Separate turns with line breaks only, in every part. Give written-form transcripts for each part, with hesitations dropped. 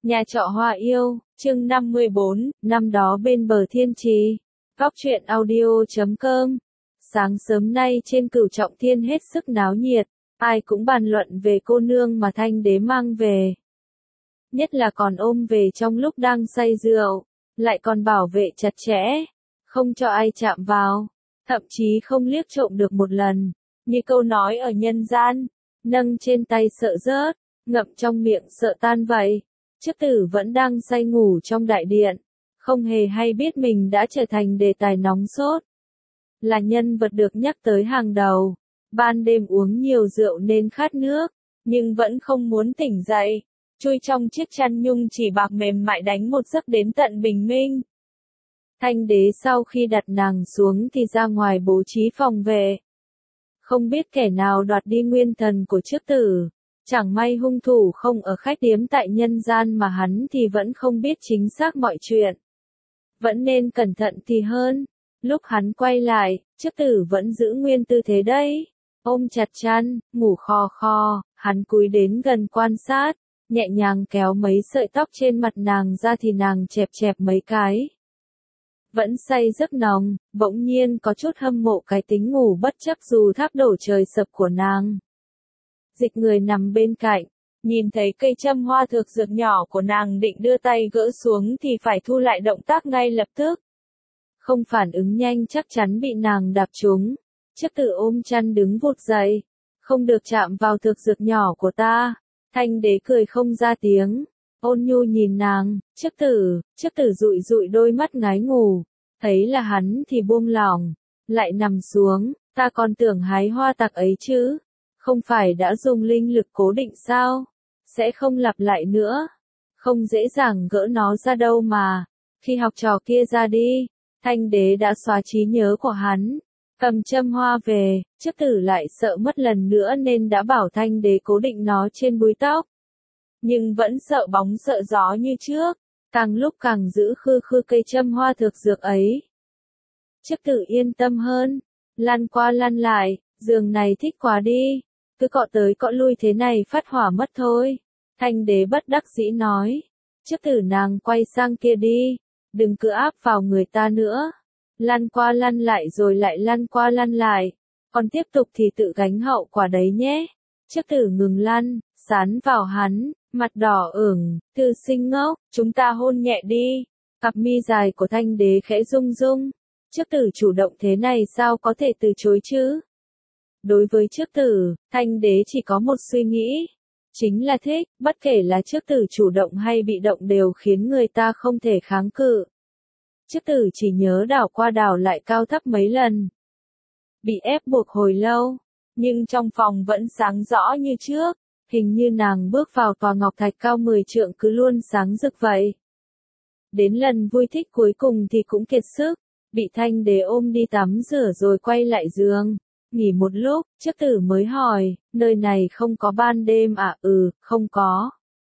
Nhà trọ Hoa Yêu, chương 54, năm đó bên bờ thiên trì. Góc truyện audio.com. Sáng sớm nay trên Cửu Trọng Thiên hết sức náo nhiệt, ai cũng bàn luận về cô nương mà Thanh Đế mang về. Nhất là còn ôm về trong lúc đang say rượu, lại còn bảo vệ chặt chẽ, không cho ai chạm vào, thậm chí không liếc trộm được một lần, như câu nói ở nhân gian, nâng trên tay sợ rớt, ngậm trong miệng sợ tan vậy. Chức tử vẫn đang say ngủ trong đại điện, không hề hay biết mình đã trở thành đề tài nóng sốt. Là nhân vật được nhắc tới hàng đầu, ban đêm uống nhiều rượu nên khát nước, nhưng vẫn không muốn tỉnh dậy, chui trong chiếc chăn nhung chỉ bạc mềm mại đánh một giấc đến tận bình minh. Thanh Đế sau khi đặt nàng xuống thì ra ngoài bố trí phòng vệ. Không biết kẻ nào đoạt đi nguyên thần của chức tử. Chẳng may hung thủ không ở khách điếm tại nhân gian mà hắn thì vẫn không biết chính xác mọi chuyện. Vẫn nên cẩn thận thì hơn. Lúc hắn quay lại, chức tử vẫn giữ nguyên tư thế đấy. Ôm chặt chăn, ngủ khò khò, hắn cúi đến gần quan sát, nhẹ nhàng kéo mấy sợi tóc trên mặt nàng ra thì nàng chẹp chẹp mấy cái. Vẫn say giấc nồng, bỗng nhiên có chút hâm mộ cái tính ngủ bất chấp dù tháp đổ trời sập của nàng. Dịch người nằm bên cạnh, nhìn thấy cây châm hoa thược dược nhỏ của nàng định đưa tay gỡ xuống thì phải thu lại động tác ngay lập tức. Không phản ứng nhanh chắc chắn bị nàng đạp trúng. Chức tử ôm chăn đứng vụt dậy. Không được chạm vào thược dược nhỏ của ta. Thanh Đế cười không ra tiếng. Ôn nhu nhìn nàng, chức tử dụi dụi đôi mắt ngái ngủ. Thấy là hắn thì buông lỏng, lại nằm xuống, ta còn tưởng hái hoa tặc ấy chứ. Không phải đã dùng linh lực cố định sao? Sẽ không lặp lại nữa. Không dễ dàng gỡ nó ra đâu mà. Khi học trò kia ra đi, Thanh Đế đã xóa trí nhớ của hắn. Cầm châm hoa về, chức tử lại sợ mất lần nữa nên đã bảo Thanh Đế cố định nó trên búi tóc. Nhưng vẫn sợ bóng sợ gió như trước, càng lúc càng giữ khư khư cây châm hoa thực dược ấy. Chức tử yên tâm hơn, lăn qua lăn lại, giường này thích quá đi. Cứ cọ tới cọ lui thế này phát hỏa mất thôi. Thanh Đế bất đắc dĩ nói. Chức tử nàng quay sang kia đi. Đừng cứ áp vào người ta nữa. Lăn qua lăn lại rồi lại lăn qua lăn lại. Còn tiếp tục thì tự gánh hậu quả đấy nhé. Chức tử ngừng lăn, sán vào hắn, mặt đỏ ửng, Thư sinh ngốc, chúng ta hôn nhẹ đi. Cặp mi dài của Thanh Đế khẽ rung rung. Chức tử chủ động thế này sao có thể từ chối chứ? Đối với chức tử, Thanh Đế chỉ có một suy nghĩ. Chính là thích, bất kể là chức tử chủ động hay bị động đều khiến người ta không thể kháng cự. Chức tử chỉ nhớ đảo qua đảo lại cao thấp mấy lần. Bị ép buộc hồi lâu, nhưng trong phòng vẫn sáng rõ như trước. Hình như nàng bước vào tòa ngọc thạch cao 10 trượng cứ luôn sáng rực vậy. Đến lần vui thích cuối cùng thì cũng kiệt sức, bị Thanh Đế ôm đi tắm rửa rồi quay lại giường. Nghỉ một lúc, chức tử mới hỏi, nơi này không có ban đêm à? Không có.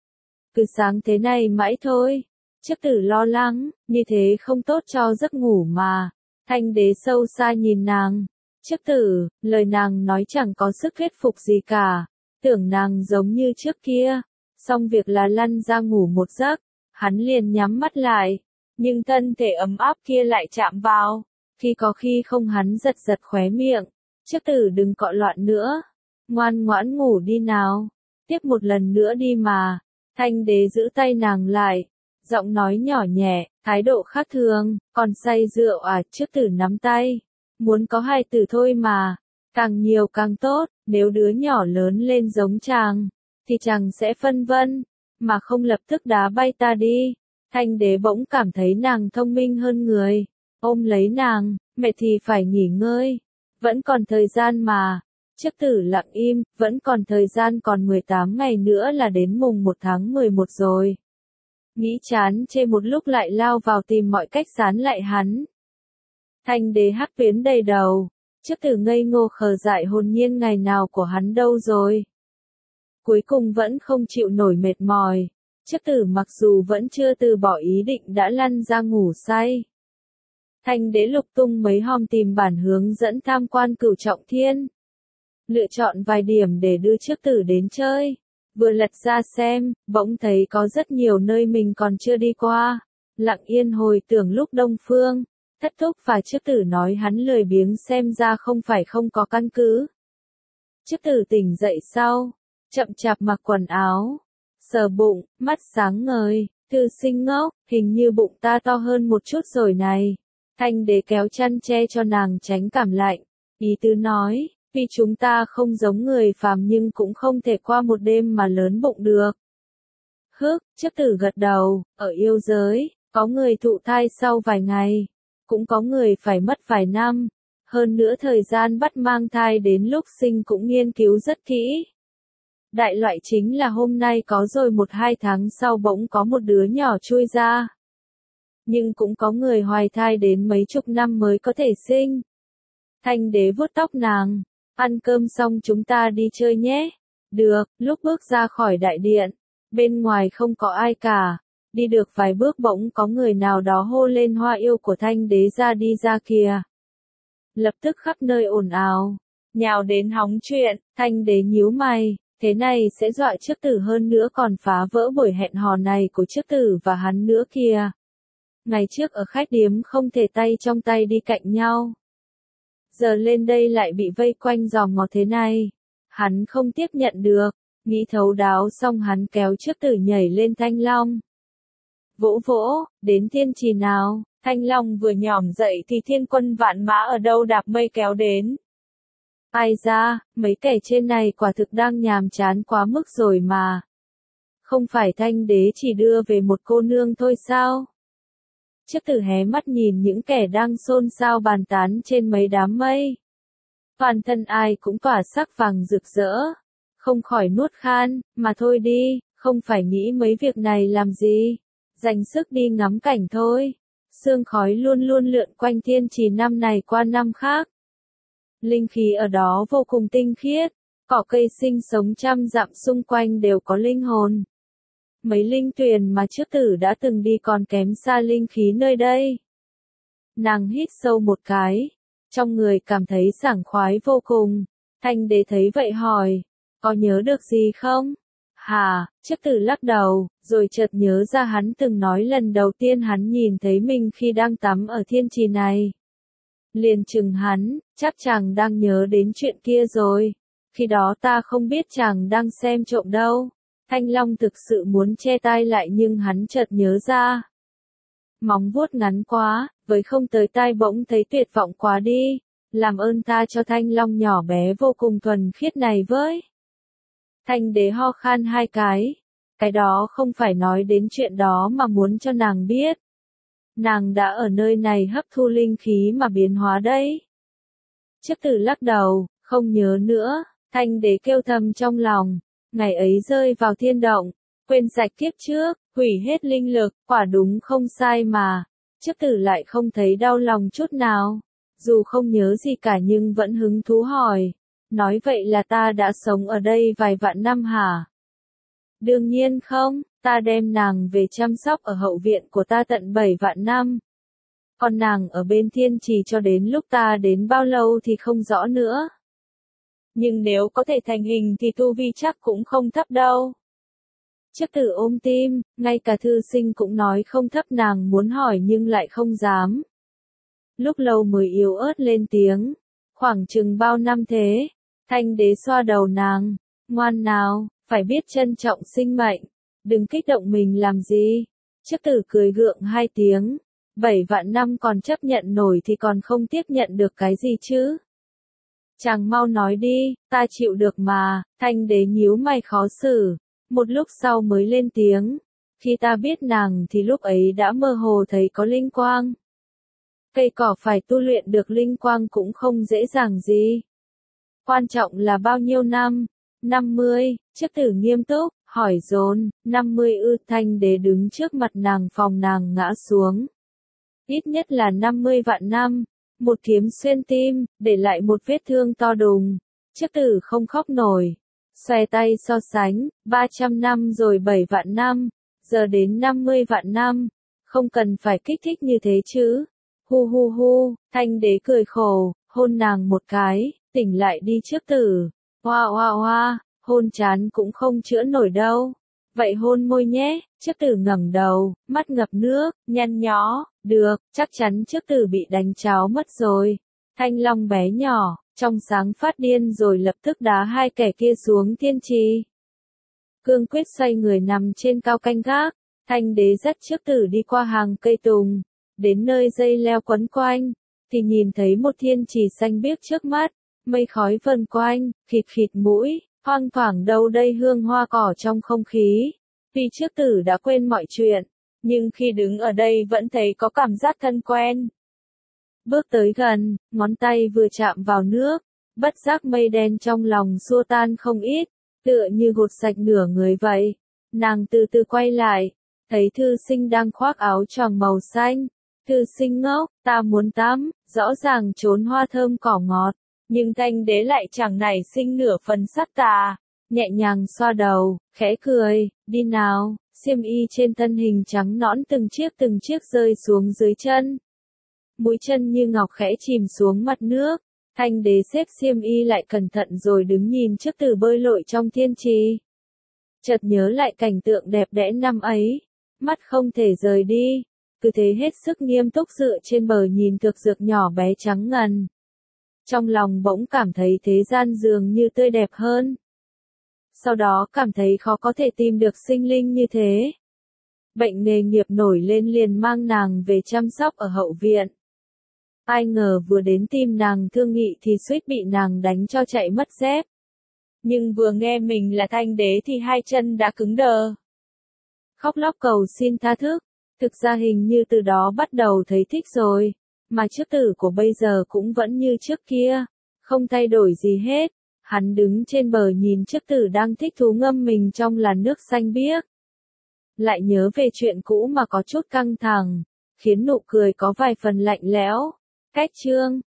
Cứ sáng thế này mãi thôi. Chức tử lo lắng, như thế không tốt cho giấc ngủ mà. Thanh Đế sâu xa nhìn nàng. Chức tử, lời nàng nói chẳng có sức thuyết phục gì cả. Tưởng nàng giống như trước kia. Xong việc là lăn ra ngủ một giấc, hắn liền nhắm mắt lại. Nhưng thân thể ấm áp kia lại chạm vào. Khi có khi không hắn giật giật khóe miệng. Chức tử đừng cọ loạn nữa. Ngoan ngoãn ngủ đi nào. Tiếp một lần nữa đi mà. Thanh Đế giữ tay nàng lại. Giọng nói nhỏ nhẹ, thái độ khác thường. Còn say rượu à? Chức tử nắm tay. Muốn có hai từ thôi mà. Càng nhiều càng tốt. Nếu đứa nhỏ lớn lên giống chàng, thì chàng sẽ phân vân. Mà không lập tức đá bay ta đi. Thanh Đế bỗng cảm thấy nàng thông minh hơn người. Ôm lấy nàng, mẹ thì phải nghỉ ngơi. Vẫn còn thời gian mà. Chức tử lặng im, vẫn còn thời gian, còn 18 ngày nữa là đến mùng 1 tháng 11 rồi. Nghĩ chán chê một lúc lại lao vào tìm mọi cách dán lại hắn. Thanh Đế hắc tuyến đầy đầu. Chức tử ngây ngô khờ dại hồn nhiên ngày nào của hắn đâu rồi. Cuối cùng vẫn không chịu nổi mệt mỏi. Chức tử mặc dù vẫn chưa từ bỏ ý định đã lăn ra ngủ say. Thanh Đế lục tung mấy hòm tìm bản hướng dẫn tham quan Cửu Trọng Thiên. Lựa chọn vài điểm để đưa chức tử đến chơi. Vừa lật ra xem, bỗng thấy có rất nhiều nơi mình còn chưa đi qua. Lặng yên hồi tưởng lúc Đông Phương, Thất Thúc và Chức Tử nói hắn lười biếng xem ra không phải không có căn cứ. Chức Tử tỉnh dậy sau, chậm chạp mặc quần áo, sờ bụng, mắt sáng ngời, Thư Sinh ngốc, hình như bụng ta to hơn một chút rồi này. Thanh Đế kéo chăn che cho nàng tránh cảm lạnh, ý tứ nói, vì chúng ta không giống người phàm nhưng cũng không thể qua một đêm mà lớn bụng được. Chức Tử gật đầu, ở yêu giới, có người thụ thai sau vài ngày, cũng có người phải mất vài năm, hơn nữa thời gian bắt mang thai đến lúc sinh cũng nghiên cứu rất kỹ. Đại loại chính là hôm nay có rồi 1-2 tháng sau bỗng có một đứa nhỏ chui ra. Nhưng cũng có người hoài thai đến mấy chục năm mới có thể sinh. Thanh Đế vuốt tóc nàng, ăn cơm xong chúng ta đi chơi nhé. Được, lúc bước ra khỏi đại điện, bên ngoài không có ai cả. Đi được vài bước bỗng có người nào đó hô lên Hoa yêu của Thanh Đế ra đi ra kìa. Lập tức khắp nơi ồn ào, nhào đến hóng chuyện, Thanh Đế nhíu mày, thế này sẽ dọa Chức Tử hơn nữa còn phá vỡ buổi hẹn hò này của Chức Tử và hắn nữa kìa. Ngày trước ở khách điếm không thể tay trong tay đi cạnh nhau. Giờ lên đây lại bị vây quanh giòm ngó thế này. Hắn không tiếp nhận được, nghĩ thấu đáo xong hắn kéo Chức Tử nhảy lên Thanh Long. Vỗ vỗ, đến Thiên Trì nào, Thanh Long vừa nhỏm dậy thì thiên quân vạn mã ở đâu đạp mây kéo đến. Ai ra, mấy kẻ trên này quả thực đang nhàm chán quá mức rồi mà. Không phải Thanh Đế chỉ đưa về một cô nương thôi sao? Chức Tử hé mắt nhìn những kẻ đang xôn xao bàn tán trên mấy đám mây. Toàn thân ai cũng tỏa sắc vàng rực rỡ. Không khỏi nuốt khan, mà thôi đi, không phải nghĩ mấy việc này làm gì. Dành sức đi ngắm cảnh thôi. Sương khói luôn luôn lượn quanh Thiên Trì năm này qua năm khác. Linh khí ở đó vô cùng tinh khiết, cỏ cây sinh sống trăm dặm xung quanh đều có linh hồn. Mấy linh tuyền mà Chức Tử đã từng đi còn kém xa linh khí nơi đây. Nàng hít sâu một cái, trong người cảm thấy sảng khoái vô cùng. Thanh Đế thấy vậy hỏi, có nhớ được gì không? Hả, Chức Tử lắc đầu, rồi chợt nhớ ra hắn từng nói lần đầu tiên hắn nhìn thấy mình khi đang tắm ở Thiên Trì này. Liền chừng hắn, chắc chàng đang nhớ đến chuyện kia rồi. Khi đó ta không biết chàng đang xem trộm đâu. Thanh Long thực sự muốn che tai lại nhưng hắn chợt nhớ ra. Móng vuốt ngắn quá, với không tới tai bỗng thấy tuyệt vọng quá đi. Làm ơn ta cho Thanh Long nhỏ bé vô cùng thuần khiết này với. Thanh Đế ho khan 2 cái. Cái đó không phải nói đến chuyện đó mà muốn cho nàng biết. Nàng đã ở nơi này hấp thu linh khí mà biến hóa đấy. Chức Tử lắc đầu, không nhớ nữa. Thanh Đế kêu thầm trong lòng. Ngày ấy rơi vào thiên động, quên sạch kiếp trước, hủy hết linh lực, quả đúng không sai mà. Chức Tử lại không thấy đau lòng chút nào. Dù không nhớ gì cả nhưng vẫn hứng thú hỏi. Nói vậy là ta đã sống ở đây vài vạn năm hả? Đương nhiên không, ta đem nàng về chăm sóc ở hậu viện của ta tận 7 vạn năm. Còn nàng ở bên Thiên Trì cho đến lúc ta đến bao lâu thì không rõ nữa. Nhưng nếu có thể thành hình thì tu vi chắc cũng không thấp đâu. Chức Tử ôm tim, ngay cả Thư Sinh cũng nói không thấp, nàng muốn hỏi nhưng lại không dám. Lúc lâu mới yếu ớt lên tiếng, khoảng chừng bao năm thế? Thanh Đế xoa đầu nàng, ngoan nào, phải biết trân trọng sinh mệnh, đừng kích động mình làm gì. Chức Tử cười gượng 2 tiếng, 7 vạn năm còn chấp nhận nổi thì còn không tiếp nhận được cái gì chứ? Chàng mau nói đi, ta chịu được mà. Thanh Đế nhíu mày khó xử, một lúc sau mới lên tiếng. Khi ta biết nàng thì lúc ấy đã mơ hồ thấy có linh quang. Cây cỏ phải tu luyện được linh quang cũng không dễ dàng gì. Quan trọng là bao nhiêu năm? 50, Chức Tử nghiêm túc, hỏi dồn, 50 ư? Thanh Đế đứng trước mặt nàng phòng nàng ngã xuống. Ít nhất là 50 vạn năm. Một kiếm xuyên tim, để lại một vết thương to đùng. Chức Tử không khóc nổi. Xòe tay so sánh, 300 năm rồi 7 vạn năm, giờ đến 50 vạn năm. Không cần phải kích thích như thế chứ. Hu hu hu, Thanh Đế cười khổ, hôn nàng một cái, tỉnh lại đi Chức Tử. Hoa hoa hoa, hôn trán cũng không chữa nổi đâu. Vậy hôn môi nhé, Trước Tử ngẩng đầu, mắt ngập nước, nhăn nhó, được, chắc chắn Trước Tử bị đánh cháo mất rồi. Thanh Long bé nhỏ, trong sáng phát điên rồi lập tức đá hai kẻ kia xuống thiên trì. Cương Quyết xoay người nằm trên cao canh gác, Thanh Đế dắt Trước Tử đi qua hàng cây tùng, đến nơi dây leo quấn quanh, thì nhìn thấy một thiên trì xanh biếc trước mắt, mây khói vần quanh, khịt khịt mũi, thoang thoảng đâu đây hương hoa cỏ trong không khí. Tuy Trước Tử đã quên mọi chuyện, nhưng khi đứng ở đây vẫn thấy có cảm giác thân quen. Bước tới gần, ngón tay vừa chạm vào nước, bất giác mây đen trong lòng xua tan không ít, tựa như gột sạch nửa người vậy. Nàng từ từ quay lại, thấy thư sinh đang khoác áo choàng màu xanh. Thư sinh ngốc, ta muốn tắm, rõ ràng trốn hoa thơm cỏ ngọt, nhưng Thanh Đế lại chẳng nảy sinh nửa phần sát tà, nhẹ nhàng xoa đầu, khẽ cười, đi nào, xiêm y trên thân hình trắng nõn từng chiếc rơi xuống dưới chân. Mũi chân như ngọc khẽ chìm xuống mặt nước, Thanh Đế xếp xiêm y lại cẩn thận rồi đứng nhìn Trước Tử bơi lội trong thiên trì. Chợt nhớ lại cảnh tượng đẹp đẽ năm ấy, mắt không thể rời đi, cứ thế hết sức nghiêm túc dựa trên bờ nhìn thực dược nhỏ bé trắng ngần. Trong lòng bỗng cảm thấy thế gian dường như tươi đẹp hơn. Sau đó cảm thấy khó có thể tìm được sinh linh như thế. Bệnh nghề nghiệp nổi lên liền mang nàng về chăm sóc ở hậu viện. Ai ngờ vừa đến tìm nàng thương nghị thì suýt bị nàng đánh cho chạy mất dép. Nhưng vừa nghe mình là Thanh Đế thì hai chân đã cứng đờ. Khóc lóc cầu xin tha thứ. Thực ra hình như từ đó bắt đầu thấy thích rồi, mà Trước Tử của bây giờ cũng vẫn như trước kia, không thay đổi gì hết. Hắn đứng trên bờ nhìn Trước Tử đang thích thú ngâm mình trong làn nước xanh biếc. Lại nhớ về chuyện cũ mà có chút căng thẳng, khiến nụ cười có vài phần lạnh lẽo. Cách chương